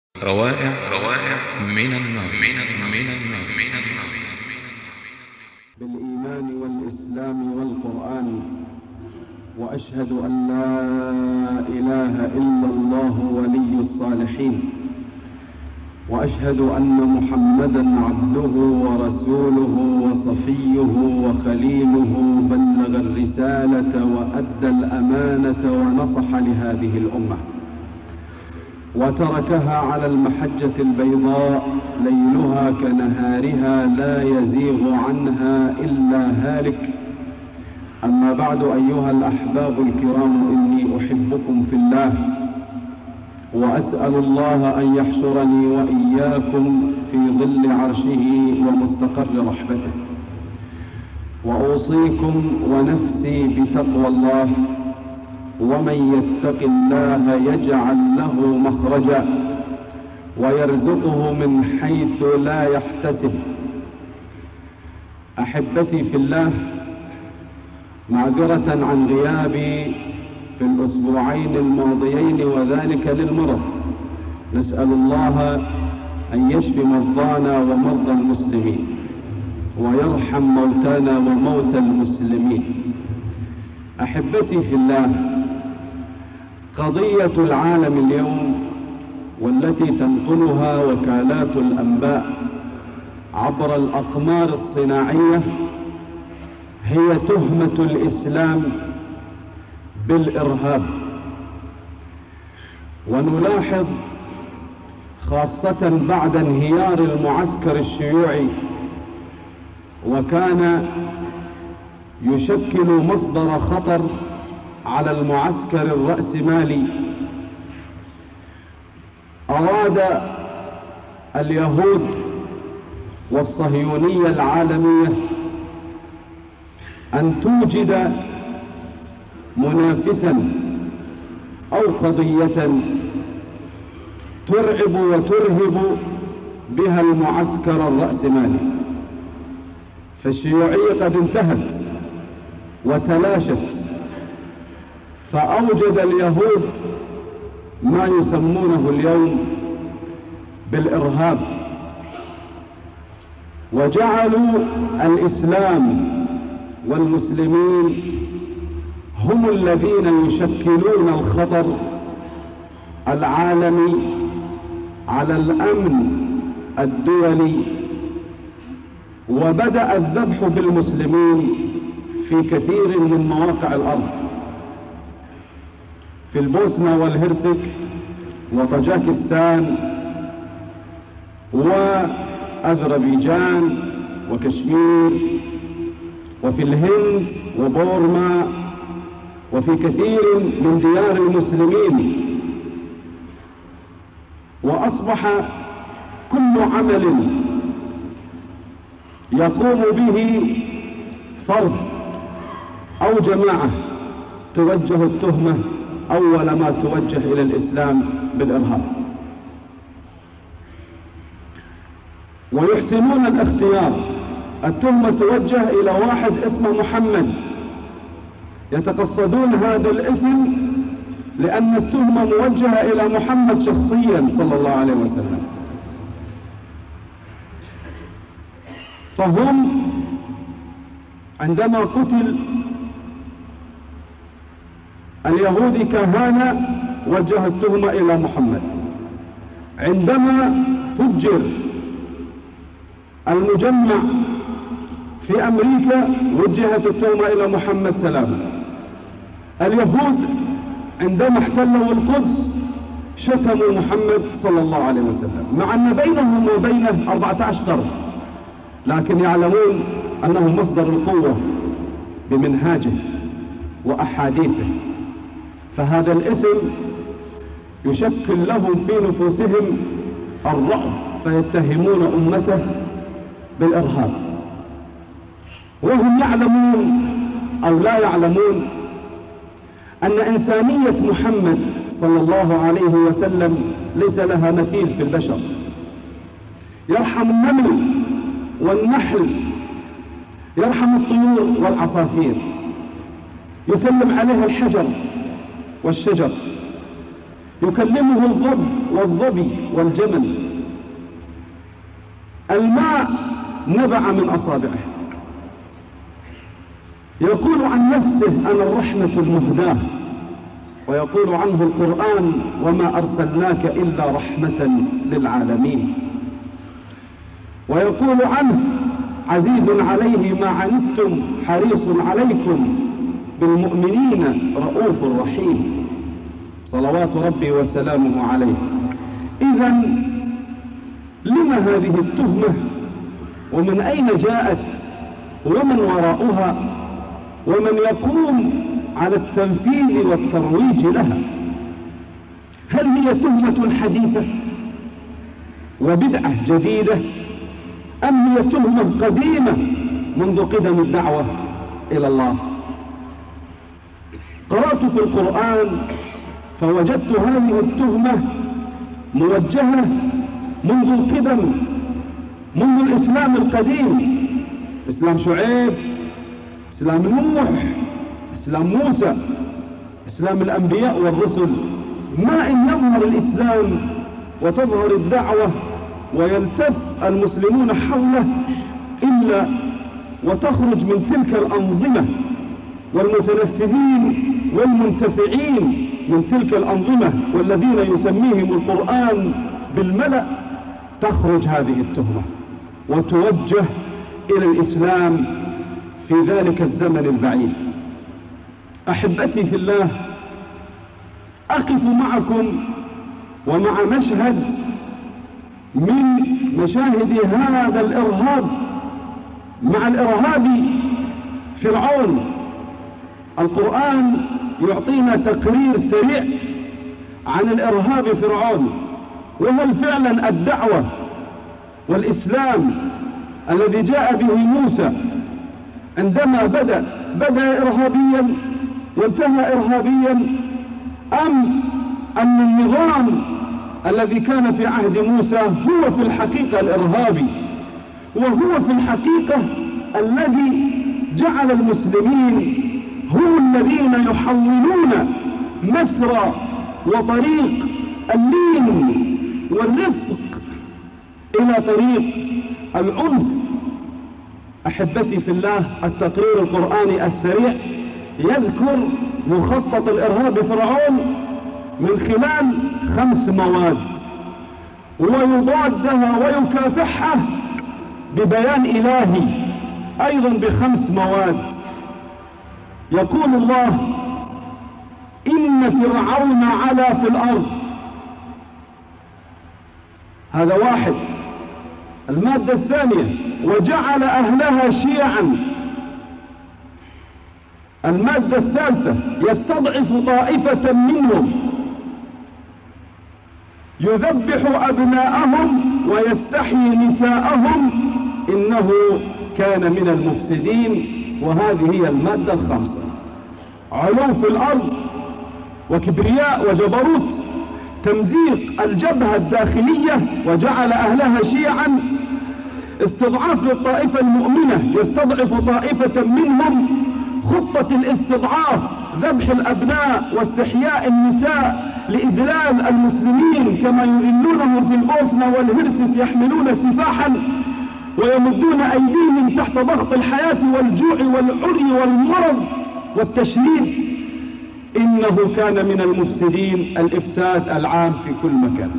روائع من النار. بالإيمان والإسلام والقرآن، وأشهد أن لا إله إلا الله ولي الصالحين، وأشهد أن محمدًا عبده ورسوله وصفيه وخليله، بلغ الرسالة وأدى الأمانة ونصح لهذه الأمة، وتركها على المحجة البيضاء ليلها كنهارها لا يزيغ عنها إلا هالك. أما بعد، أيها الأحباب الكرام، إني أحبكم في الله، وأسأل الله أن يحشرني وإياكم في ظل عرشه ومستقر رحمته. وأوصيكم ونفسي بتقوى الله، ومن يتق الله يجعل له مخرجا ويرزقه من حيث لا يحتسب. أحبتي في الله، معذرة عن غيابي في الأسبوعين الماضيين، وذلك للمرض. نسأل الله أن يشفي مرضانا ومرضى المسلمين، ويرحم موتانا وموتى المسلمين. أحبتي في الله، قضية العالم اليوم والتي تنقلها وكالات الأنباء عبر الأقمار الصناعية هي تهمة الإسلام بالإرهاب. ونلاحظ خاصة بعد انهيار المعسكر الشيوعي، وكان يشكل مصدر خطر على المعسكر الرأسمالي، أراد اليهود والصهيونية العالمية أن توجد منافسا أو قضية ترعب وترهب بها المعسكر الرأسمالي. فالشيوعية قد انتهت وتلاشت، فأوجد اليهود ما يسمونه اليوم بالإرهاب، وجعلوا الإسلام والمسلمين هم الذين يشكلون الخطر العالمي على الأمن الدولي. وبدأ الذبح بالمسلمين في كثير من مواقع الأرض، في البوسنة والهرسك وطاجكستان وأذربيجان وكشمير، وفي الهند وبورما، وفي كثير من ديار المسلمين. وأصبح كل عمل يقوم به فرد أو جماعة توجه التهمة أول ما توجه إلى الإسلام بالإرهاب. ويحسنون الاختيار. التهمة توجه إلى واحد اسمه محمد، يتقصدون هذا الاسم لأن التهمة موجهة إلى محمد شخصيا صلى الله عليه وسلم. فهم عندما قتل اليهودي كهانة وجه التهمة إلى محمد، عندما فجر المجمع في أمريكا وجهت التهمة إلى محمد سلام. اليهود عندما احتلوا القدس شتموا محمد صلى الله عليه وسلم، مع أن بينهم وبينه 14 قرن، لكن يعلمون أنه مصدر القوة بمنهاجه وأحاديثه. فهذا الاسم يشكل لهم في نفوسهم الرعب، فيتهمون أمته بالإرهاب، وهم يعلمون أو لا يعلمون أن إنسانية محمد صلى الله عليه وسلم ليس لها مثيل في البشر. يرحم النمل والنحل، يرحم الطيور والعصافير، يسلم عليها الحجر والشجر، يكلمه الضب والظبي والجمل. الماء نبع من أصابعه، يقول عن نفسه أنا الرحمة المهداة، ويقول عنه القرآن وما أرسلناك إلا رحمة للعالمين. ويقول عنه عزيز عليه ما عنتم حريص عليكم بالمؤمنين رؤوف رحيم، صلوات ربي وسلامه عليه. إذن لما هذه التهمة؟ ومن أين جاءت؟ ومن وراءها؟ ومن يقوم على التنفيذ والترويج لها؟ هل هي تهمة حديثة وبدعة جديدة، أم هي تهمة قديمة منذ قدم الدعوة إلى الله؟ قرأت في القرآن فوجدت هذه التهمة موجهة منذ القدم، منذ الإسلام القديم، إسلام شعيب، إسلام نوح، إسلام موسى، إسلام الأنبياء والرسل. ما إن يظهر الإسلام وتظهر الدعوة ويلتف المسلمون حوله إلا وتخرج من تلك الأنظمة والمتنفذين والمنتفعين من تلك الأنظمة والذين يسميهم القرآن بالملأ، تخرج هذه التهمة وتوجه إلى الإسلام في ذلك الزمن البعيد. أحبتي في الله، أقف معكم ومع مشهد من مشاهد هذا الإرهاب مع الإرهابي فرعون. القرآن يعطينا تقرير سريع عن الإرهاب فرعون، وهل فعلا الدعوة والإسلام الذي جاء به موسى عندما بدأ إرهابيا وانتهى إرهابيا، أم أن النظام الذي كان في عهد موسى هو في الحقيقة الإرهابي، وهو في الحقيقة الذي جعل المسلمين هم الذين يحولون مسرى وطريق اللين والرفق إلى طريق العنف. أحبتي في الله، التقرير القرآني السريع يذكر مخطط الإرهاب فرعون من خلال 5 مواد، ويضادها ويكافحها ببيان إلهي أيضا ب5 مواد. يقول الله إن فرعون علا في الأرض، هذا واحد. المادة الثانية وجعل أهلها شيعا. المادة الثالثة يستضعف طائفة منهم يذبح أبناءهم ويستحيي نساءهم إنه كان من المفسدين. وهذه هي المادة 5: علو في الأرض وكبرياء وجبروت، تمزيق الجبهة الداخلية وجعل أهلها شيعا، استضعاف للطائفة المؤمنة يستضعف طائفة منهم، خطة الاستضعاف، ذبح الأبناء واستحياء النساء لإذلال المسلمين كما يذلونهم في البوسنة والهرسك، يحملون سفاحا ويمدون أيديهم تحت ضغط الحياة والجوع والعري والمرض والتشريد. إنه كان من المفسدين، الإفساد العام في كل مكان.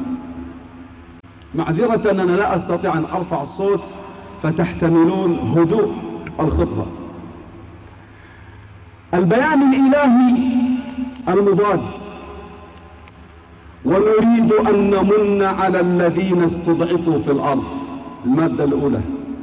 معذرة أنا لا أستطيع أن أرفع الصوت فتحتملون هدوء الخطبة. البيان الإلهي المضاد: ونريد أن نمن على الذين استضعفوا في الأرض، المادة الأولى،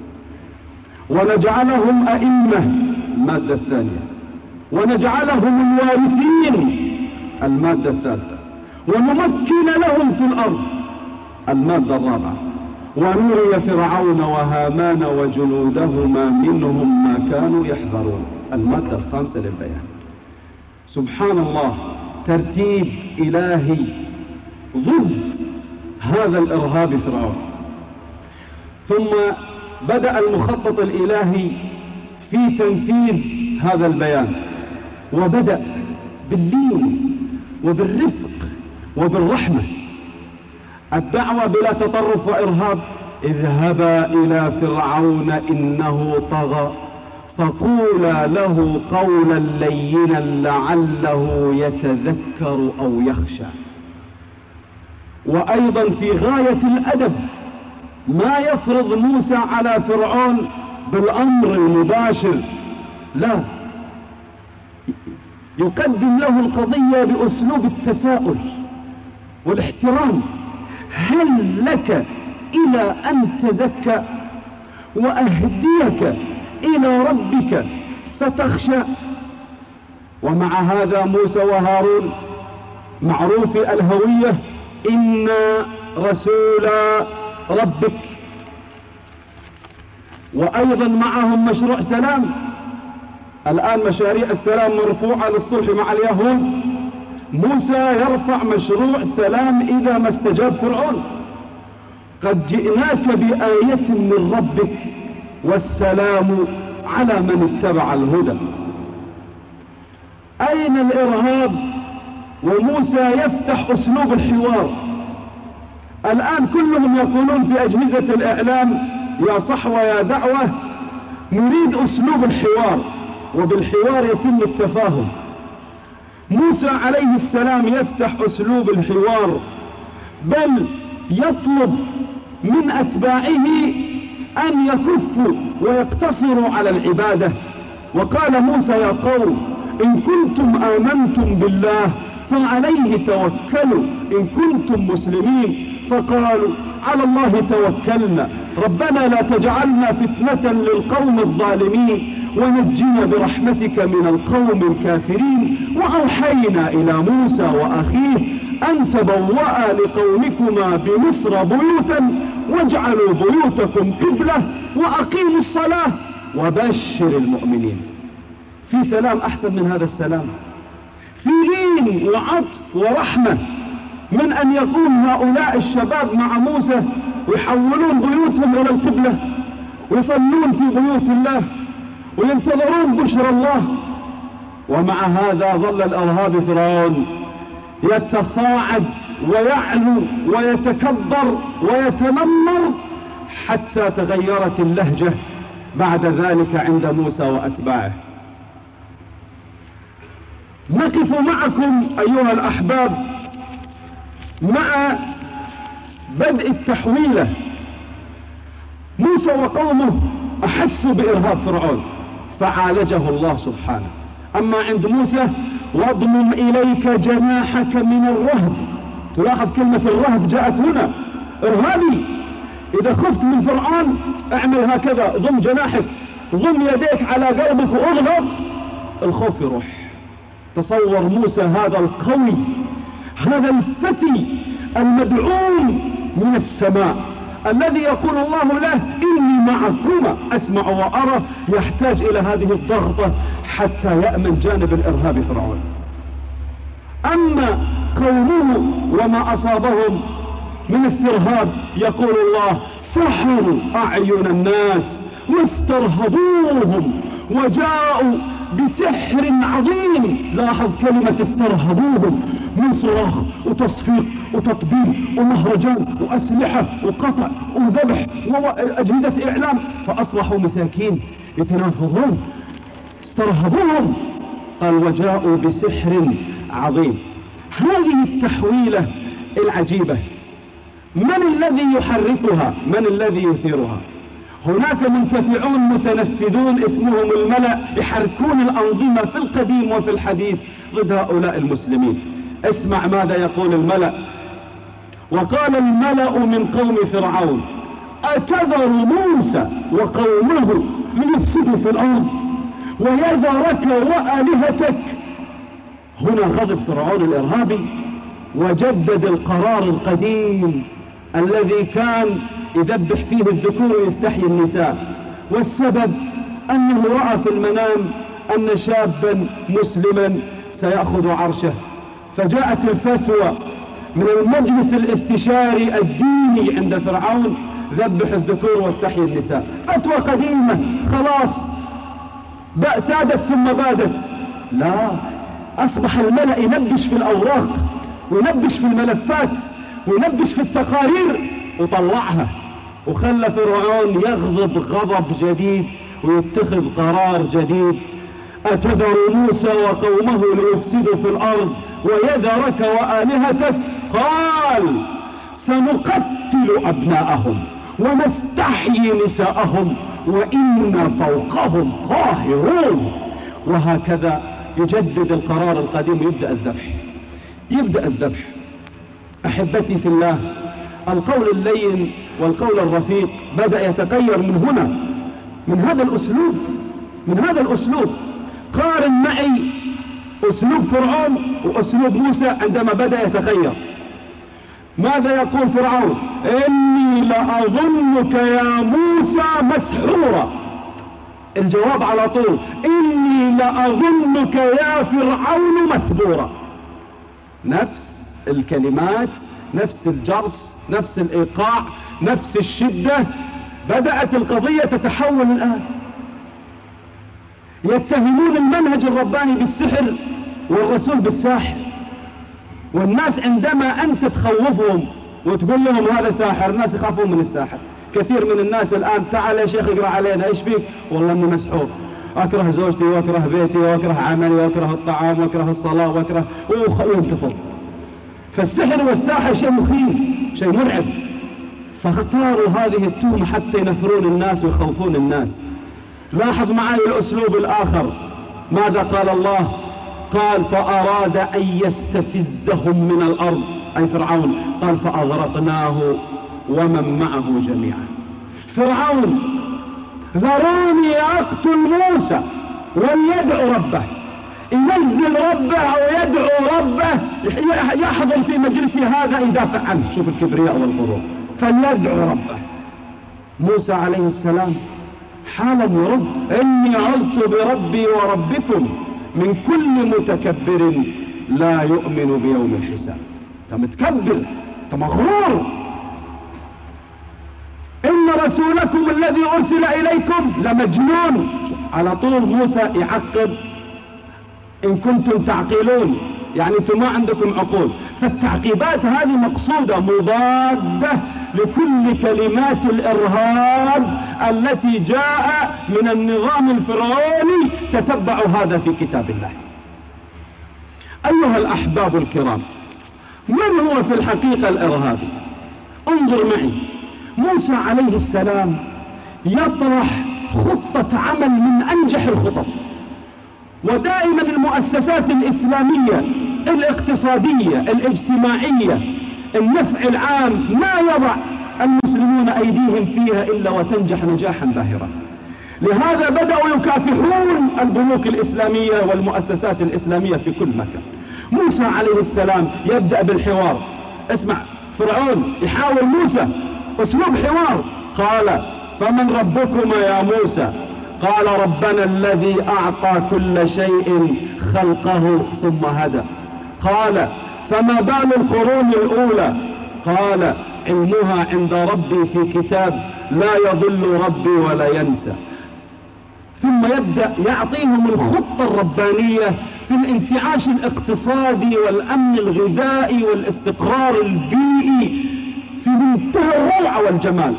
ونجعلهم أئمة، المادة الثانية، ونجعلهم الوارثين، المادة الثالثة، ونمكن لهم في الأرض، المادة الرابعة، ونري فرعون وهامان وجنودهما منهم ما كانوا يحذرون، المادة 5 للبيان. سبحان الله، ترتيب إلهي ضد هذا الإرهاب فرعون. ثم بدأ المخطط الإلهي في تنفيذ هذا البيان، وبدأ باللين وبالرفق وبالرحمة. الدعوة بلا تطرف وإرهاب: اذهبا إلى فرعون إنه طغى فقولا له قولا لينا لعله يتذكر أو يخشى. وأيضا في غاية الأدب ما يفرض موسى على فرعون بالأمر المباشر، لا، يقدم له القضية بأسلوب التساؤل والاحترام: هل لك إلى أن تزكى وأهديك إلى ربك فتخشى؟ ومع هذا موسى وهارون معروف الهوية: إنا رسول ربك. وأيضا معهم مشروع سلام. الآن مشاريع السلام مرفوعة للصلح مع اليهود، موسى يرفع مشروع سلام إذا ما استجاب فرعون: قد جئناك بآية من ربك والسلام على من اتبع الهدى. أين الإرهاب؟ وموسى يفتح أسلوب الحوار. الآن كلهم يقولون في أجهزة الإعلام: يا صحوة يا دعوة، نريد أسلوب الحوار، وبالحوار يتم التفاهم. موسى عليه السلام يفتح أسلوب الحوار، بل يطلب من أتباعه أن يكفوا ويقتصروا على العبادة. وقال موسى: يا قوم إن كنتم آمنتم بالله فعليه توكلوا إن كنتم مسلمين. فقالوا: على الله توكلنا ربنا لا تجعلنا فتنة للقوم الظالمين ونجنا برحمتك من القوم الكافرين. وأوحينا إلى موسى وأخيه أن تبوأ لقومكما بمصر بيوتا واجعلوا بيوتكم قبلة وأقيموا الصلاة وبشر المؤمنين. في سلام أحسن من هذا السلام؟ في لين وعطف ورحمة من أن يكون هؤلاء الشباب مع موسى ويحولون بيوتهم إلى القبلة ويصلون في بيوت الله وينتظرون بشر الله. ومع هذا ظل الإرهابي فرعون يتصاعد ويعلو ويتكبر ويتنمر حتى تغيرت اللهجة بعد ذلك عند موسى وأتباعه. نقف معكم أيها الأحباب مع بدء التحويلة. موسى وقومه أحسوا بإرهاب فرعون فعالجه الله سبحانه. أما عند موسى: واضمم إليك جناحك من الرهب. تلاحظ كلمة الرهب جاءت هنا. إرهابي، إذا خفت من فرعون اعمل هكذا، ضم جناحك، ضم يديك على قلبك واغلب، الخوف يروح. تصور موسى هذا القوي، هذا الفتي المدعوم من السماء الذي يقول الله له: إني معكما أسمع وأرى، يحتاج إلى هذه الضغطة حتى يأمن جانب الإرهاب فرعون. أما قومه وما أصابهم من استرهاب، يقول الله: سحروا أعين الناس واسترهبوهم وجاءوا بسحر عظيم. لاحظ كلمة استرهبوهم، من صراخ وتصفيق وتطبيل ومهرجان وأسلحة وقطع وذبح وأجهزة إعلام، فأصبحوا مساكين يتنافضون. استرهبوهم، قال: وجاءوا بسحر عظيم. هذه التحويلة العجيبة من الذي يحركها؟ من الذي يثيرها؟ هناك منتفعون متنفذون اسمهم الملأ، يحركون الأنظمة في القديم وفي الحديث ضد هؤلاء المسلمين. اسمع ماذا يقول الملأ: وقال الملأ من قوم فرعون: أتذر موسى وقومه ليفسدوا في الأرض ويذرك وآلهتك. هنا غضب فرعون الإرهابي وجدد القرار القديم الذي كان يذبح فيه الذكور ويستحيي النساء، والسبب أنه رأى في المنام أن شابا مسلما سيأخذ عرشه، فجاءت الفتوى من المجلس الاستشاري الديني عند فرعون: ذبح الذكور واستحيي النساء. فتوى قديمة خلاص سادت ثم بادت. لا، أصبح الملأ ينبش في الأوراق ونبش في الملفات ونبش في التقارير وطلعها، وخلى فرعون يغضب غضب جديد ويتخذ قرار جديد: أتذر موسى وقومه ليفسدوا في الأرض ويذرك وآلهتك؟ قال: سنقتل أبناءهم ونستحيي نساءهم وإنا فوقهم قاهرون. وهكذا يجدد القرار القديم يبدأ الذبح. أحبتي في الله، القول اللين والقول الرفيق بدأ يتغير من هنا، من هذا الأسلوب. قارن معي أسلوب فرعون وأسلوب موسى عندما بدأ يتغير. ماذا يقول فرعون؟ إني لأظنك يا موسى مسحورا. الجواب على طول: إني لأظنك يا فرعون مثبورا. نفس الكلمات، نفس الجرس، نفس الإيقاع، نفس الشدة. بدأت القضية تتحول الآن. يتهمون المنهج الرباني بالسحر والرسول بالساحر، والناس عندما أنت تخوفهم وتقول لهم هذا ساحر، الناس يخافون من الساحر. كثير من الناس الآن: تعال يا شيخ اقرأ علينا، ايش فيك؟ والله اني مسحور، اكره زوجتي واكره بيتي واكره عملي واكره الطعام واكره الصلاة واكره، وينتفض. فالسحر والساحر شيء مخيف، شيء مرعب، فاختاروا هذه التهمة حتى ينفرون الناس ويخوفون الناس. لاحظ معي الأسلوب الآخر. ماذا قال الله؟ قال: فأراد أن يستفزهم من الأرض، أي فرعون. قال: فأغرقناه ومن معه جميعا. فرعون: ذروني أقتل موسى وليدعو ربه. ينزل ربه أو يدعو ربه، يحضر في مجلسه هذا يدافع عنه. شوف الكبرياء والغرور. فليدعو ربه. موسى عليه السلام حالا يرد: إني عذت بربي وربكم من كل متكبر لا يؤمن بيوم الحساب. انت متكبر، انت مغرور. إن رسولكم الذي أرسل إليكم لمجنون. على طول موسى يعقب: إن كنتم تعقلون، يعني أنتم ما عندكم عقول. فالتعقيبات هذه مقصودة، مضادة لكل كلمات الإرهاب التي جاء من النظام الفرعوني. تتبعوا هذا في كتاب الله. أيها الأحباب الكرام، من هو في الحقيقة الإرهابي؟ انظر معي. موسى عليه السلام يطرح خطة عمل من أنجح الخطط، ودائما المؤسسات الإسلامية الاقتصادية الاجتماعية النفع العام ما يضع المسلمون أيديهم فيها إلا وتنجح نجاحا باهرا. لهذا بدأوا يكافحون البنوك الإسلامية والمؤسسات الإسلامية في كل مكان. موسى عليه السلام يبدأ بالحوار. اسمع، فرعون يحاول موسى أسلوب حوار. قال: فمن ربكما يا موسى؟ قال: ربنا الذي أعطى كل شيء خلقه ثم هدى. قال: فما بال القرون الأولى؟ قال: علمها عند ربي في كتاب لا يضل ربي ولا ينسى. ثم يبدأ يعطيهم الخطة الربانية في الانتعاش الاقتصادي والأمن الغذائي والاستقرار البيئي في منتهى الروعة والجمال.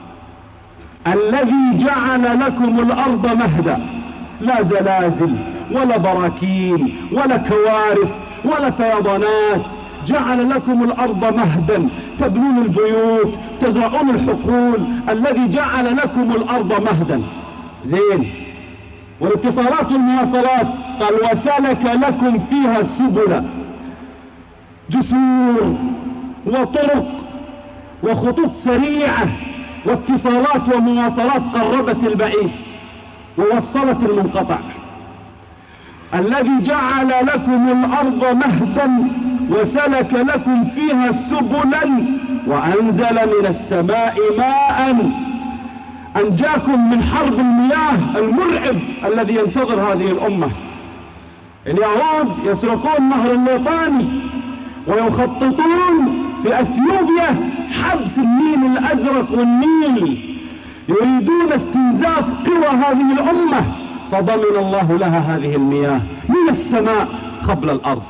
الذي جعل لكم الأرض مهدا، لا زلازل ولا براكين ولا كوارث ولا فيضانات. جعل لكم الأرض مهدا، تبنون البيوت، تزرعون الحقول. الذي جعل لكم الأرض مهدا. زين. والاتصالات والمواصلات قال: وسلك لكم فيها سبلا، جسور وطرق وخطوط سريعة واتصالات ومواصلات قربت البعيد ووصلت المنقطع. الذي جعل لكم الأرض مهدا وسلك لكم فيها سبلا وأنزل من السماء ماء. أنجاكم من حرب المياه المرعب الذي ينتظر هذه الأمة. اليهود يسرقون نهر الليطاني ويخططون في أثيوبيا حبس النيل الأزرق والنيل، يريدون استنزاف قوى هذه الأمة، فضمن الله لها هذه المياه من السماء قبل الأرض.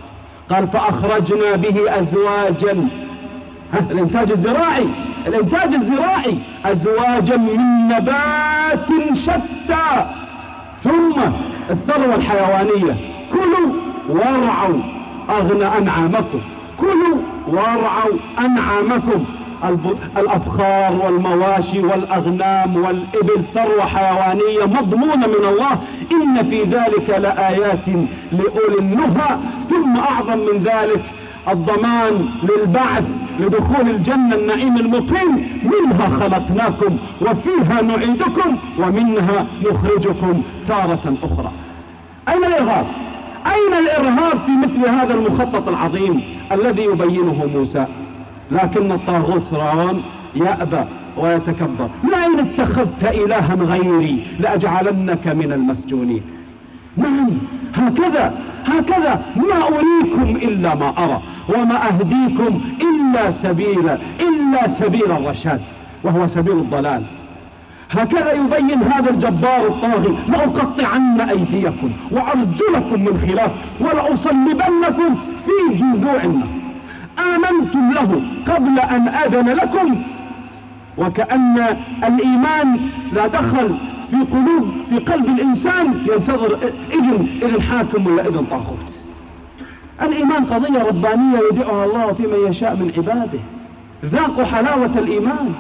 قال فأخرجنا به أزواجا، الإنتاج الزراعي أزواجا من نبات شتى. ثم الثروة الحيوانية، كلوا وارعوا أنعامكم، كلوا وارعوا أنعامكم. الأبخار والمواشي والأغنام والإبل ثروة حيوانية مضمونة من الله، إن في ذلك لآيات لأولي النهى. ثم أعظم من ذلك الضمان للبعث لدخول الجنة النعيم المقيم، منها خلقناكم وفيها نعيدكم ومنها نخرجكم تارة أخرى. أين الإرهاب؟ أين الإرهاب في مثل هذا المخطط العظيم الذي يبينه موسى؟ لكن الطاغوت فرعون يأبى ويتكبر. لئن اتخذت إلها غيري لأجعلنك من المسجونين. نعم، هكذا ما أريكم إلا ما أرى وما أهديكم إلا سبيل الرشاد، وهو سبيل الضلال. هكذا يبين هذا الجبار الطاغي: لأقطعن أيديكم وأرجلكم من خلاف ولأصلبنكم في جذوع النخل. آمنتم له قبل أن آذن لكم. وكأن الإيمان لا دخل في قلب الإنسان ينتظر إذن حاكم ولا إذن طاغوت. الإيمان قضية ربانية يودعها الله في من يشاء من عباده. ذاقوا حلاوة الإيمان.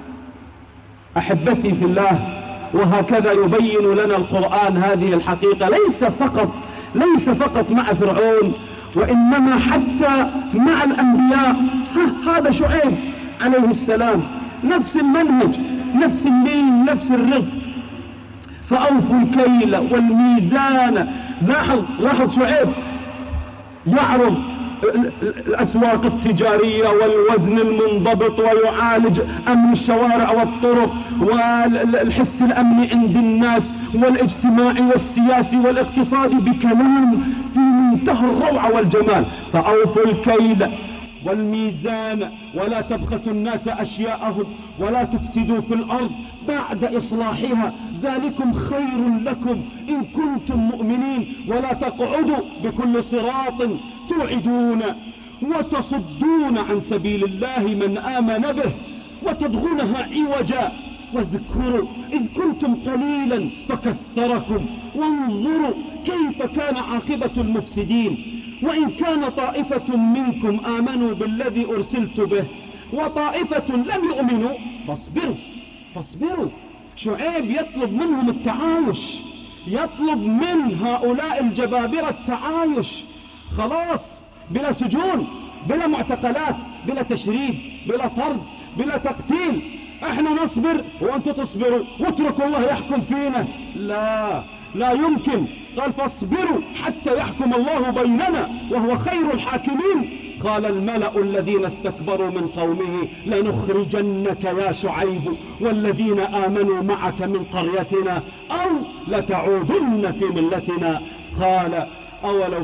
أحبتي في الله، وهكذا يبين لنا القرآن هذه الحقيقة، ليس فقط مع فرعون، وإنما حتى مع الأنبياء. هذا شعيب عليه السلام، نفس المنهج، نفس اللين، نفس الرفق. فأوفوا الكيل والميزان. لاحظ شعيب يعرض الأسواق التجارية والوزن المنضبط، ويعالج أمن الشوارع والطرق والحس الأمني عند الناس والاجتماعي والسياسي والاقتصادي بكلام في منتهى الروعة والجمال. فأوفوا الكيل والميزان ولا تبخسوا الناس أشياءهم ولا تفسدوا في الأرض بعد إصلاحها، ذلكم خير لكم إن كنتم مؤمنين. ولا تقعدوا بكل صراط توعدون وتصدون عن سبيل الله من آمن به وتبغونها عوجا. واذكروا إذ كنتم قليلا فكثركم وانظروا كيف كان عاقبة المفسدين. وإن كان طائفة منكم آمنوا بالذي أرسلت به وطائفة لم يؤمنوا فاصبروا. شعيب يطلب منهم التعايش، يطلب من هؤلاء الجبابرة التعايش. خلاص، بلا سجون، بلا معتقلات، بلا تشريد، بلا طرد، بلا تقتيل. احنا نصبر وانتم تصبروا واتركوا الله يحكم فينا. لا يمكن. قال فاصبروا حتى يحكم الله بيننا وهو خير الحاكمين. قال الملأ الذين استكبروا من قومه لنخرجنك يا شعيب والذين آمنوا معك من قريتنا أو لتعودن في ملتنا. قال أولو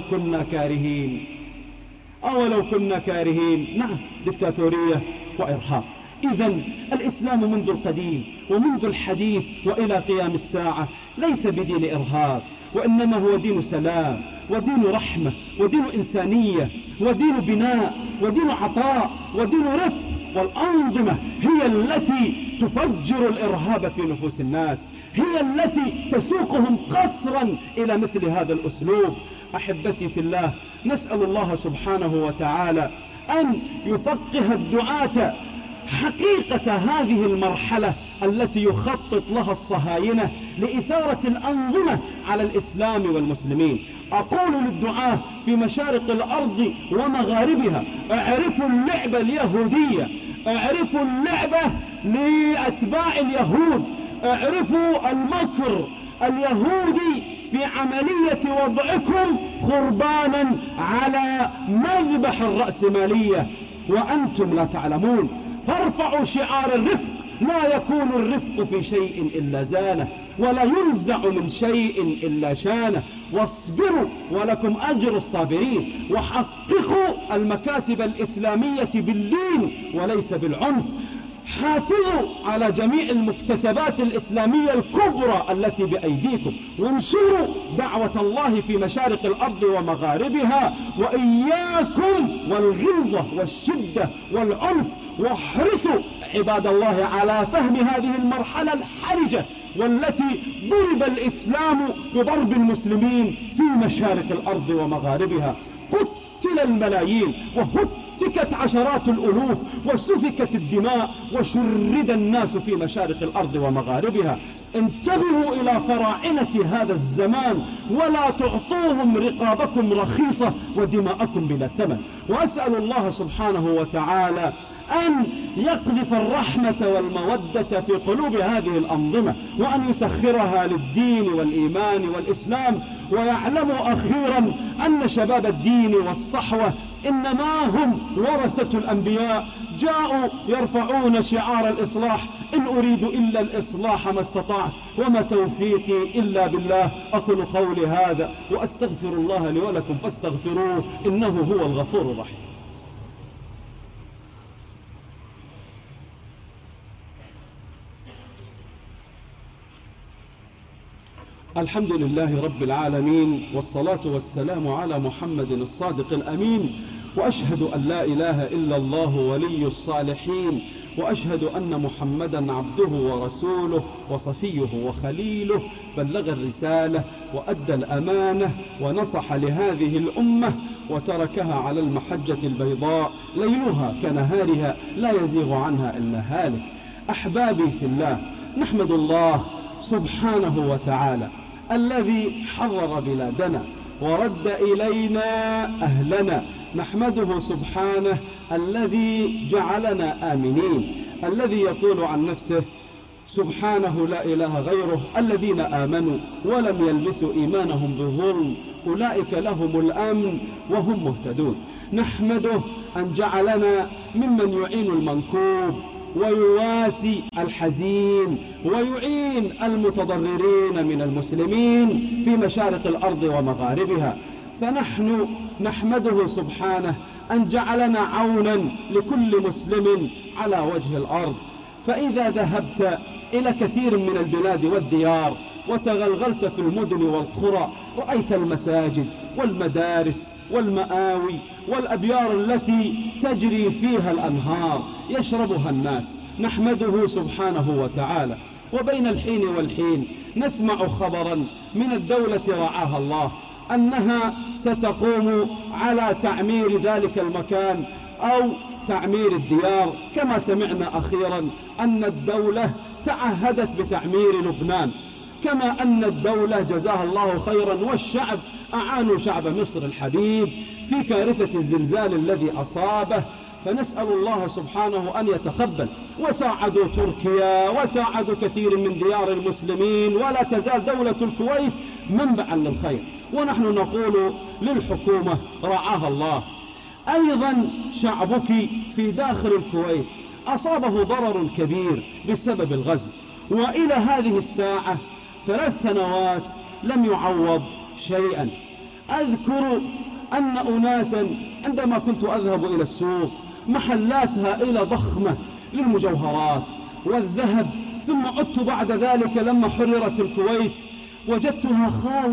كنا كارهين. نعم، دكتاتورية وإرهاب. إذن الإسلام منذ القديم ومنذ الحديث وإلى قيام الساعة ليس بدين إرهاب، وإنما هو دين سلام ودين رحمة ودين إنسانية ودين بناء ودين عطاء ودين رفق. والأنظمة هي التي تفجر الإرهاب في نفوس الناس، هي التي تسوقهم قصرا إلى مثل هذا الأسلوب. أحبتي في الله، نسأل الله سبحانه وتعالى أن يفقه الدعاة حقيقة هذه المرحلة التي يخطط لها الصهاينة لإثارة الأنظمة على الإسلام والمسلمين. أقول للدعاة في مشارق الأرض ومغاربها: اعرفوا اللعبة اليهودية، اعرفوا اللعبة لأتباع اليهود، اعرفوا المكر اليهودي في عملية وضعكم قربانا على مذبح الرأسمالية وأنتم لا تعلمون. فارفعوا شعار الرفق، لا يكون الرفق في شيء إلا زانه، ولا ينزع من شيء إلا شانه. واصبروا ولكم أجر الصابرين، وحققوا المكاسب الإسلامية باللين وليس بالعنف. حافظوا على جميع المكتسبات الإسلامية الكبرى التي بأيديكم، وانشروا دعوة الله في مشارق الأرض ومغاربها، وإياكم والغلظة والشدة والعنف، واحرصوا عباد الله على فهم هذه المرحلة الحرجة والتي ضرب الإسلام بضرب المسلمين في مشارق الأرض ومغاربها. قتل الملايين وهتكت عشرات الألوف وسفكت الدماء وشرد الناس في مشارق الأرض ومغاربها. انتبهوا إلى فراعنة هذا الزمان ولا تعطوهم رقابكم رخيصة ودماءكم بلا ثمن. وأسأل الله سبحانه وتعالى أن يقذف الرحمة والمودة في قلوب هذه الأنظمة، وأن يسخرها للدين والإيمان والإسلام، ويعلموا أخيرا أن شباب الدين والصحوة إنما هم ورثة الأنبياء، جاءوا يرفعون شعار الإصلاح: إن أريد إلا الإصلاح ما استطعت وما توفيقي إلا بالله. أقول قولي هذا وأستغفر الله لي ولكم فاستغفروه إنه هو الغفور الرحيم. الحمد لله رب العالمين، والصلاة والسلام على محمد الصادق الأمين، وأشهد أن لا إله إلا الله ولي الصالحين، وأشهد أن محمدا عبده ورسوله وصفيه وخليله، بلغ الرسالة وأدى الأمانة ونصح لهذه الأمة وتركها على المحجة البيضاء ليلها كنهارها لا يزيغ عنها إلا هالك. أحبابي في الله، نحمد الله سبحانه وتعالى الذي حرر بلادنا ورد إلينا أهلنا. نحمده سبحانه الذي جعلنا آمنين، الذي يقول عن نفسه سبحانه لا إله غيره: الذين آمنوا ولم يلبسوا إيمانهم بظلم أولئك لهم الأمن وهم مهتدون. نحمده أن جعلنا ممن يعين المنكوب ويواسي الحزين ويعين المتضررين من المسلمين في مشارق الأرض ومغاربها. فنحن نحمده سبحانه أن جعلنا عونا لكل مسلم على وجه الأرض. فإذا ذهبت إلى كثير من البلاد والديار وتغلغلت في المدن والقرى، رأيت المساجد والمدارس والمآوي والأبيار التي تجري فيها الأنهار يشربها الناس. نحمده سبحانه وتعالى. وبين الحين والحين نسمع خبرا من الدولة رعاها الله أنها ستقوم على تعمير ذلك المكان أو تعمير الديار، كما سمعنا أخيرا أن الدولة تعهدت بتعمير لبنان، كما أن الدولة جزاها الله خيرا والشعب أعانوا شعب مصر الحبيب في كارثة الزلزال الذي أصابه. فنسأل الله سبحانه أن يتقبل، وساعدوا تركيا وساعدوا كثير من ديار المسلمين، ولا تزال دولة الكويت منبعا للخير. ونحن نقول للحكومة رعاها الله: أيضا شعبك في داخل الكويت أصابه ضرر كبير بسبب الغزو، وإلى هذه الساعة 3 سنوات لم يعوض شيئا. أذكر أن أناسا عندما كنت أذهب إلى السوق محلات هائلة ضخمة للمجوهرات والذهب، ثم عدت بعد ذلك لما حررت الكويت وجدتها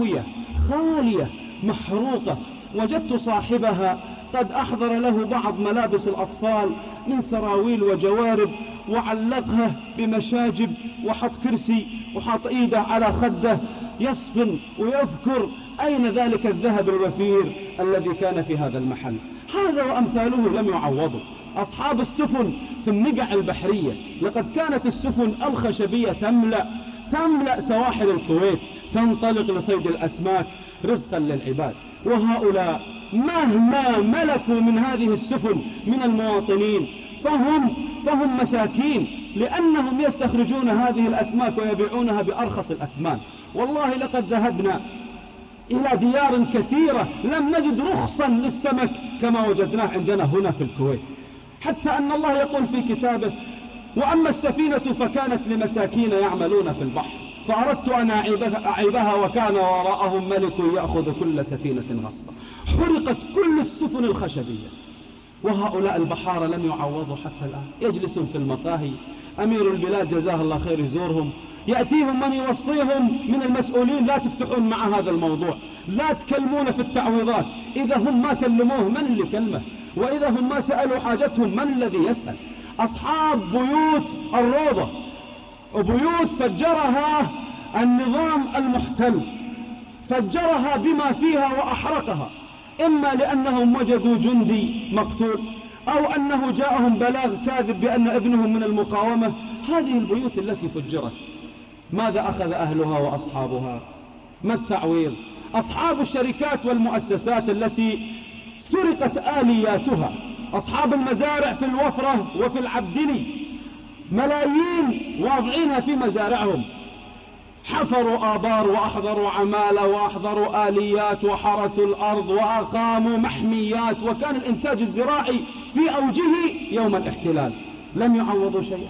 خالية محروقة. وجدت صاحبها قد أحضر له بعض ملابس الأطفال من سراويل وجوارب وعلقها بمشاجب، وحط كرسي وحط إيده على خده يصفن ويذكر أين ذلك الذهب الوفير الذي كان في هذا المحل. هذا وأمثاله لم يعوضوا. أصحاب السفن في النقع البحرية، لقد كانت السفن الخشبية تملأ سواحل الكويت، تنطلق لصيد الأسماك رزقا للعباد. وهؤلاء مهما ملكوا من هذه السفن من المواطنين فهم مساكين، لأنهم يستخرجون هذه الأسماك ويبيعونها بأرخص الأثمان. والله لقد ذهبنا إلى ديار كثيرة لم نجد رخصا للسمك كما وجدناه عندنا هنا في الكويت، حتى أن الله يقول في كتابه: وأما السفينة فكانت لمساكين يعملون في البحر فأردت أن أعيبها وكان وراءهم ملك يأخذ كل سفينة غصبا. حرقت كل السفن الخشبية وهؤلاء البحارة لم يعوضوا حتى الآن، يجلسون في المقاهي، أمير البلاد جزاه الله خير يزورهم، يأتيهم من يوصيهم من المسؤولين لا تفتحون مع هذا الموضوع، لا تكلمون في التعويضات. إذا هم ما كلموه من اللي كلمه؟ وإذا هم ما سألوا حاجتهم من الذي يسأل؟ أصحاب بيوت الروضة وبيوت فجرها النظام المحتل، فجرها بما فيها وأحرقها، إما لأنهم وجدوا جندي مقتول أو أنه جاءهم بلاغ كاذب بأن ابنهم من المقاومة. هذه البيوت التي فجرت ماذا أخذ أهلها وأصحابها؟ ما التعويض؟ أصحاب الشركات والمؤسسات التي سرقت آلياتها، أصحاب المزارع في الوفرة وفي العبدلي، ملايين واضعينها في مزارعهم، حفروا آبار وأحضروا عمالة وأحضروا آليات وحرثوا الأرض وأقاموا محميات، وكان الإنتاج الزراعي في أوجه يوم الاحتلال، لم يعوضوا شيئا.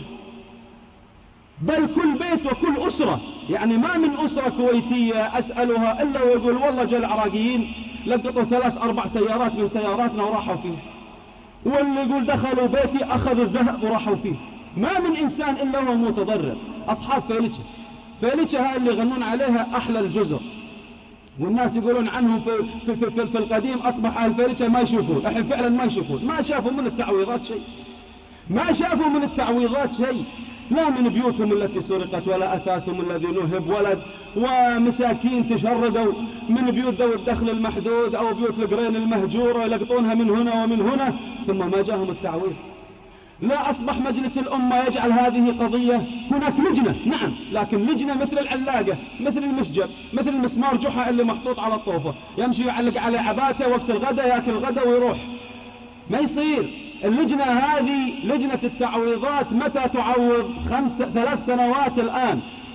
بل كل بيت وكل أسرة، يعني ما من أسرة كويتية أسألها إلا ويقول والله جاء العراقيين لقطوا 3-4 سيارات من سياراتنا وراحوا فيه، واللي يقول دخلوا بيتي أخذوا الذهب وراحوا فيه. ما من إنسان إلا هو متضرر. أصحاب فيليتشة هاي اللي يغنون عليها أحلى الجزر، والناس يقولون عنهم في القديم أصبح أهل فيليتشة ما يشوفون، الحين فعلا ما يشوفون، ما شافوا من التعويضات شيء، ما شافوا من التعويضات شيء، لا من بيوتهم التي سرقت ولا أثاثهم الذي نهب ومساكين تشردوا من بيوت ذوي الدخل المحدود أو بيوت القرين المهجورة يلقطونها من هنا ومن هنا، ثم ما جاءهم التعويض. لا أصبح مجلس الأمة يجعل هذه قضية، هناك لجنة نعم، لكن لجنة مثل العلاقة، مثل المسجب، مثل المسمار جحا اللي محطوط على الطوفة، يمشي يعلق عليه عباته وقت الغداء يأكل الغداء ويروح. ما يصير. اللجنة هذه لجنة التعويضات متى تعوض؟ 3 سنوات الآن.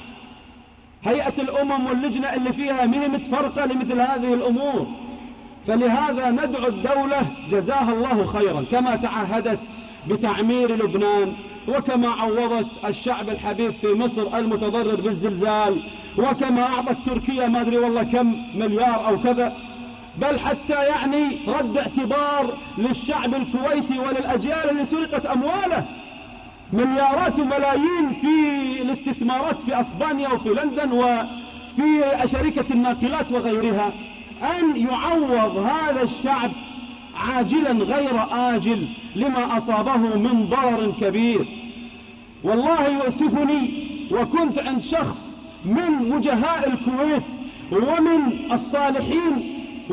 هيئة الأمم واللجنة اللي فيها مين متفرقة لمثل هذه الأمور. فلهذا ندعو الدولة جزاها الله خيرا كما تعهدت بتعمير لبنان، وكما عوضت الشعب الحبيب في مصر المتضرر بالزلزال، وكما أعطت تركيا ما أدري والله كم مليار أو كذا، بل حتى يعني رد اعتبار للشعب الكويتي وللأجيال اللي سرقت أمواله مليارات وملايين في الاستثمارات في أسبانيا وفي لندن وفي شركة الناقلات وغيرها، أن يعوض هذا الشعب عاجلا غير آجل لما أصابه من ضرر كبير. والله يؤسفني، وكنت عند شخص من وجهاء الكويت ومن الصالحين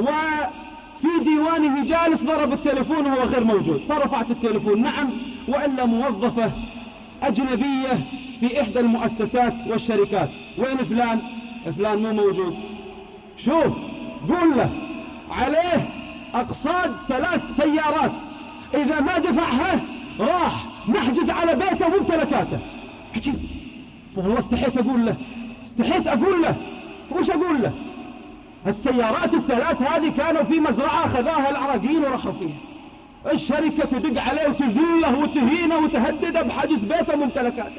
وفي ديوانه جالس، ضرب التليفون وهو غير موجود، فرفعت التليفون نعم، وإلا موظفة أجنبية في إحدى المؤسسات والشركات، وين فلان؟ فلان مو موجود. شوف قول له عليه أقساط 3 سيارات، إذا ما دفعها راح نحجز على بيته وممتلكاته. عجيب والله، استحيت أقول له وش أقول له؟ السيارات ال3 هذه كانوا في مزرعة أخذاها العراقيين وراحوا فيها، الشركة تدق عليه وتذله وتهينه وتهدده بحجز بيته وممتلكاته.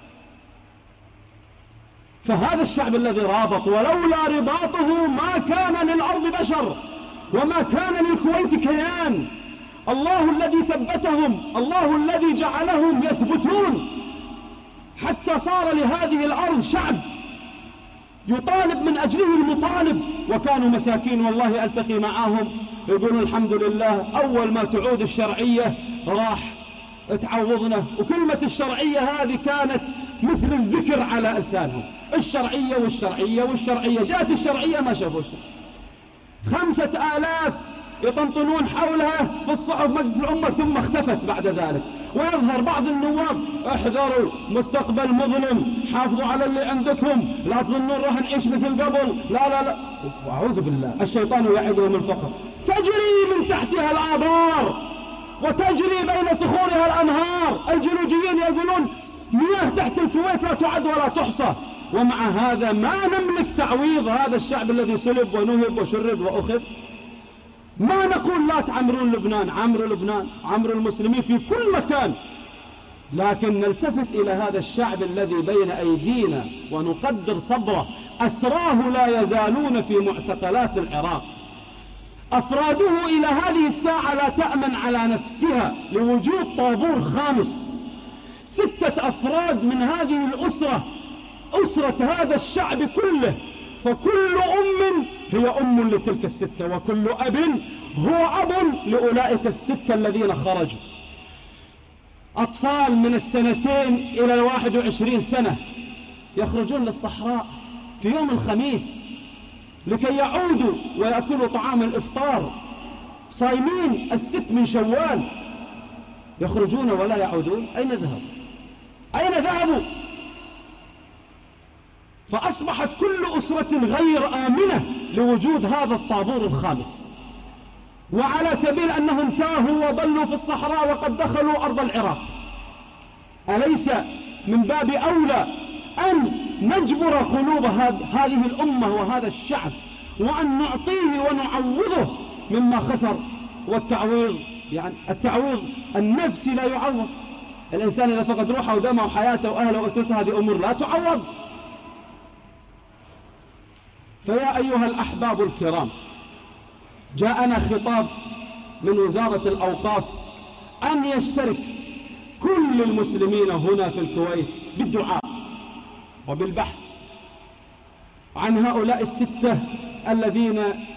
فهذا الشعب الذي رابط، ولولا رباطه ما كان للأرض بشر وما كان للكويت كيان. الله الذي ثبتهم، الله الذي جعلهم يثبتون حتى صار لهذه الأرض شعب يطالب من أجله المطالب، وكانوا مساكين. والله ألتقي معهم يقولون الحمد لله أول ما تعود الشرعية راح تعوضنا، وكلمة الشرعية هذه كانت مثل الذكر على ألسانهم، الشرعية والشرعية والشرعية. جاءت الشرعية ما شافوا الشرعية، 5000 يطنطنون حولها في الصحف مجلس الأمة ثم اختفت بعد ذلك. ويظهر بعض النواب احذروا مستقبل مظلم، حافظوا على اللي عندكم، لا تظنون راح نعيش مثل قبل، لا وأعوذ بالله، الشيطان يعدهم الفقر. تجري من تحتها الآبار وتجري بين صخورها الأنهار. الجيولوجيين يقولون مياه تحت الكويت لا تعد ولا تحصى، ومع هذا ما نملك تعويض هذا الشعب الذي سلب ونهب وشرد وأخذ. ما نقول لا تعمرون لبنان، عمروا لبنان، عمروا المسلمين في كل مكان، لكن نلتفت إلى هذا الشعب الذي بين أيدينا ونقدر صبره. أسراه لا يزالون في معتقلات العراق، أفراده إلى هذه الساعة لا تأمن على نفسها لوجود طابور خامس. 6 أفراد من هذه الأسرة، أسرة هذا الشعب كله، فكل أم هي أم لتلك ال6، وكل أب هو أب لأولئك ال6 الذين خرجوا. أطفال من 2 إلى 21 سنة يخرجون للصحراء في يوم الخميس لكي يعودوا ويأكلوا طعام الإفطار، صايمين 6 من شوال، يخرجون ولا يعودون. أين ذهبوا؟ أين ذهبوا؟ فأصبحت كل أسرة غير آمنة لوجود هذا الطابور الخامس، وعلى سبيل أنهم تاهوا وضلوا في الصحراء وقد دخلوا أرض العراق. أليس من باب أولى أن نجبر قلوب هذه الأمة وهذا الشعب، وأن نعطيه ونعوضه مما خسر؟ والتعويض يعني التعويض النفسي لا يعوض. الإنسان إذا فقد روحه ودمه وحياته وأهله وأسرته هذه أمور لا تعوض. فيا أيها الأحباب الكرام، جاءنا خطاب من وزارة الأوقاف أن يشترك كل المسلمين هنا في الكويت بالدعاء وبالبحث عن هؤلاء ال6 الذين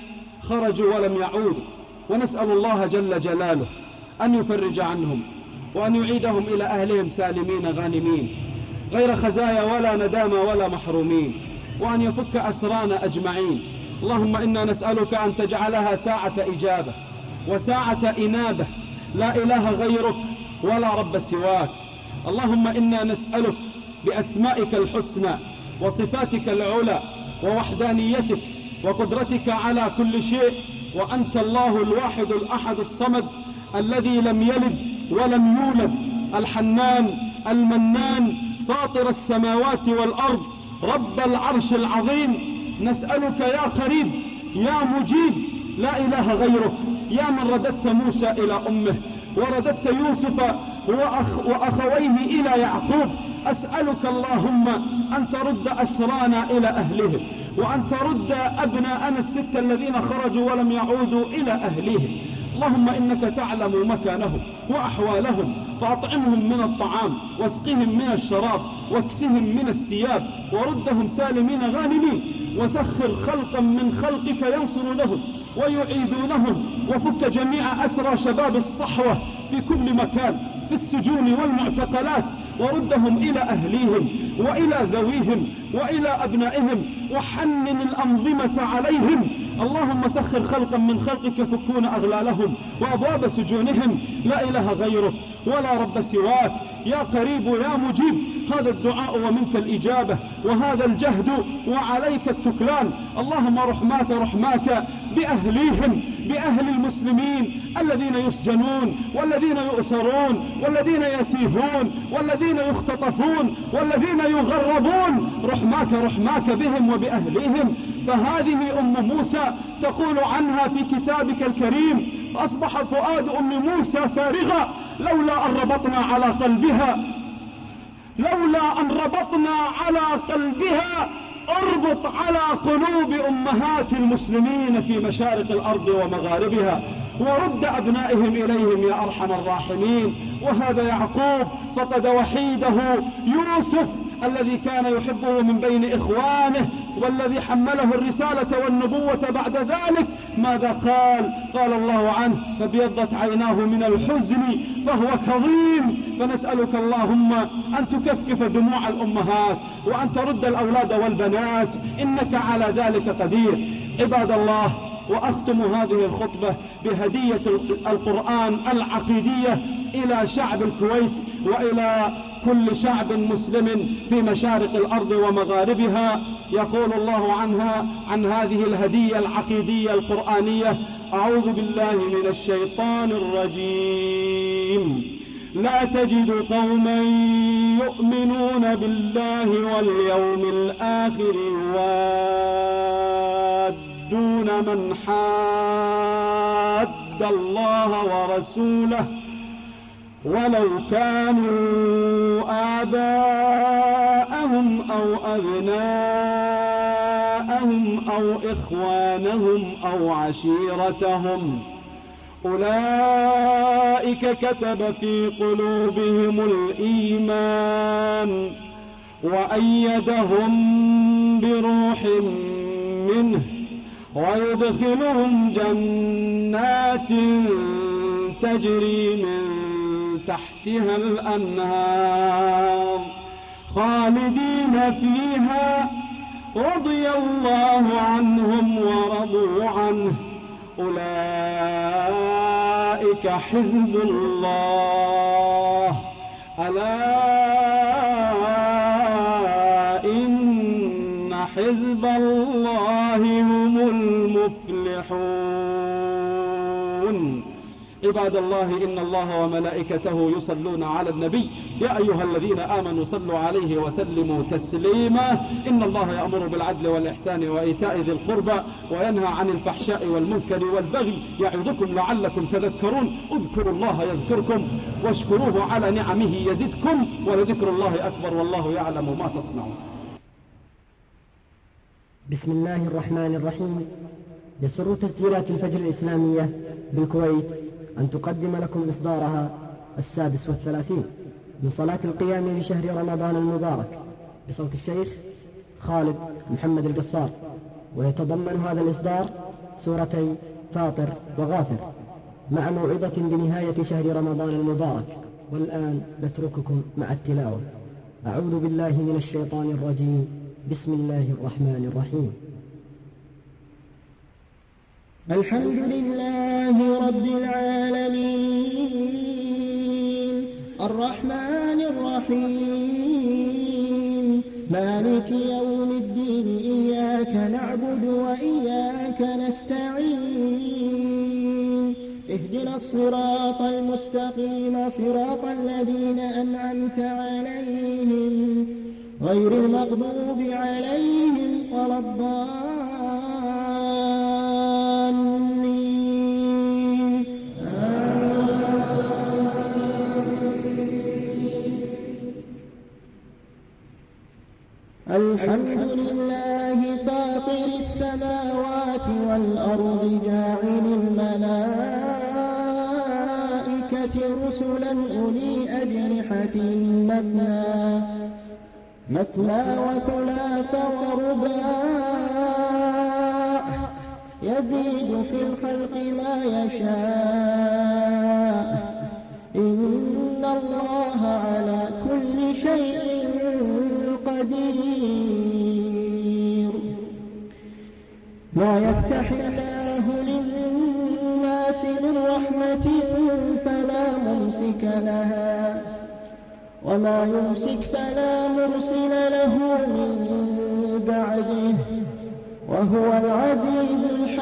خرجوا ولم يعودوا، ونسأل الله جل جلاله أن يفرج عنهم وأن يعيدهم إلى أهلهم سالمين غانمين غير خزايا ولا ندامة ولا محرومين، وأن يفك أسرانا أجمعين. اللهم إنا نسألك أن تجعلها ساعة إجابة وساعة إنابة، لا إله غيرك ولا رب سواك. اللهم إنا نسألك بأسمائك الحسنى وصفاتك العلى ووحدانيتك وقدرتك على كل شيء، وأنت الله الواحد الأحد الصمد الذي لم يلد ولم يولد، الحنان المنان فاطر السماوات والأرض رب العرش العظيم. نسألك يا قريب يا مجيب لا إله غيرك، يا من رددت موسى إلى أمه ورددت يوسف وأخويه إلى يعقوب، أسألك اللهم أن ترد أسرانا إلى أهلهم، وأن ترد أبناءنا ال6 الذين خرجوا ولم يعودوا إلى أهلهم. اللهم إنك تعلم مكانهم وأحوالهم، فأطعمهم من الطعام واسقهم من الشراب واكسهم من الثياب وردهم سالمين غانمين، وسخر خلقا من خلقك ينصر لهم ويعيدونهم، وفك جميع أسرى شباب الصحوة في كل مكان في السجون والمعتقلات، وردهم إلى أهليهم وإلى ذويهم وإلى أبنائهم، وحنن الأنظمة عليهم. اللهم سخر خلقا من خلقك يفكون أغلالهم وأبواب سجونهم، لا إله غيرك ولا رب سواك، يا قريب يا مجيب. هذا الدعاء ومنك الإجابة، وهذا الجهد وعليك التكلان. اللهم رحماك بأهليهم، بأهل المسلمين الذين يسجنون والذين يؤسرون والذين يتيهون والذين يختطفون والذين يغربون، رحماك بهم وبأهليهم. فهذه أم موسى تقول عنها في كتابك الكريم: أصبح فؤاد أم موسى فارغا لولا أن ربطنا على قلبها، لولا أن ربطنا على قلبها. اربط على قلوب أمهات المسلمين في مشارق الأرض ومغاربها، ورد أبنائهم إليهم يا أرحم الراحمين. وهذا يعقوب فقد وحيده يوسف الذي كان يحبه من بين إخوانه، والذي حمله الرسالة والنبوة بعد ذلك. ماذا قال؟ قال الله عنه: فابيضت عيناه من الحزن فهو كظيم. فنسألك اللهم أن تكفكف دموع الأمهات وأن ترد الأولاد والبنات، إنك على ذلك قدير. عباد الله، وأختم هذه الخطبة بهدية القرآن العقيدية إلى شعب الكويت وإلى كل شعب مسلم في مشارق الأرض ومغاربها. يقول الله عنها عن هذه الهدية العقيدية القرآنية: أعوذ بالله من الشيطان الرجيم. لا تجد قوما يؤمنون بالله واليوم الآخر يوادون من حاد الله ورسوله ولو كانوا آباءهم أو أبناءهم أبناءهم أو إخوانهم أو عشيرتهم. أولئك كتب في قلوبهم الإيمان وأيدهم بروح منه ويدخلهم جنات تجري من تحتها الأنهار خالدين فيها رضي الله عنهم ورضوا عنه أولئك حزب الله ألا إن حزب الله هم المفلحون. عباد الله، إن الله وملائكته يصلون على النبي يا أيها الذين آمنوا صلوا عليه وسلموا تسليما. إن الله يأمر بالعدل والإحسان وإيتاء ذي القربى وينهى عن الفحشاء والمنكر والبغي يعظكم لعلكم تذكرون. اذكروا الله يذكركم واشكروه على نعمه يزدكم ولذكر الله أكبر والله يعلم ما تصنعون. بسم الله الرحمن الرحيم. يسر تسجيلات الفجر الإسلامية بالكويت أن تقدم لكم إصدارها 36 من صلاة القيام بشهر رمضان المبارك بصوت الشيخ خالد محمد القصار، ويتضمن هذا الإصدار سورتي فاطر وغافر مع موعظة بنهاية شهر رمضان المبارك. والآن نترككم مع التلاوة. أعوذ بالله من الشيطان الرجيم. بسم الله الرحمن الرحيم. الحمد لله رب العالمين الرحمن الرحيم مالك يوم الدين إياك نعبد وإياك نستعين اهدنا الصراط المستقيم صراط الذين أنعمت عليهم غير المغضوب عليهم ولا الضالين. الحمد لله فاطر السماوات والأرض جاعل الملائكة رسلا أولي أجنحة مثنى وثلاث ورباع يزيد في الخلق ما يشاء إن الله على كل شيء قدير. ما يفتح الله للناس من رحمة فلا ممسك لها وما يمسك فلا مرسل له من بعده وهو العزيز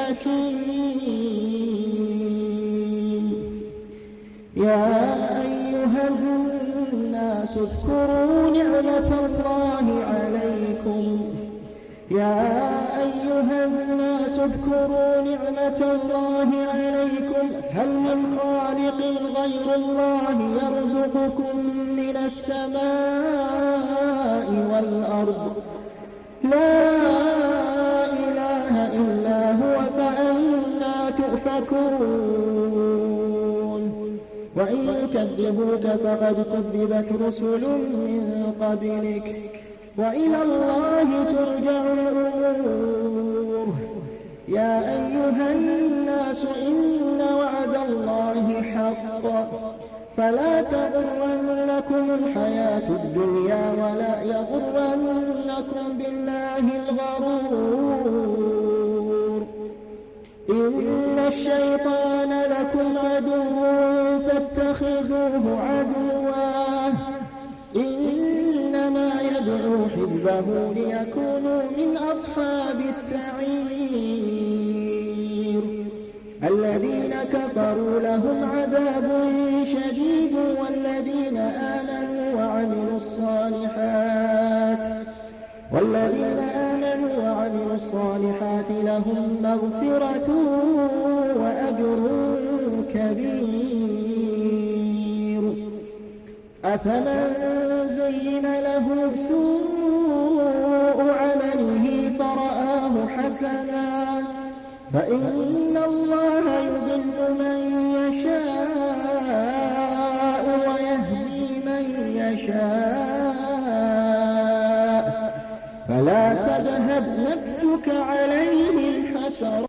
الحكيم. يا أيها الناس اذكروا نعمة الله عليكم هل من خالق غير الله يرزقكم من السماء والأرض لا إله إلا هو فأنى تؤفكون. وإن يكذبوك فقد كذبت رسل من قبلك وإلى الله ترجع الأمور. يا أيها الناس إن وعد الله حق فلا تغرنكم الحياة الدنيا ولا يغرنكم بالله الغرور. إن الشيطان لكم عدو فاتخذوه عدوا إنما يدعو حزبه ليكونوا من أصحاب السعير. الذين كفروا لهم عذاب شديد والذين آمنوا وعملوا الصالحات لهم مغفرة وأجر كبير. أفمن زين له سوء عمله فرآه فإن الله يضل من يشاء ويهدي من يشاء فلا تذهب نفسك عليهم حسرات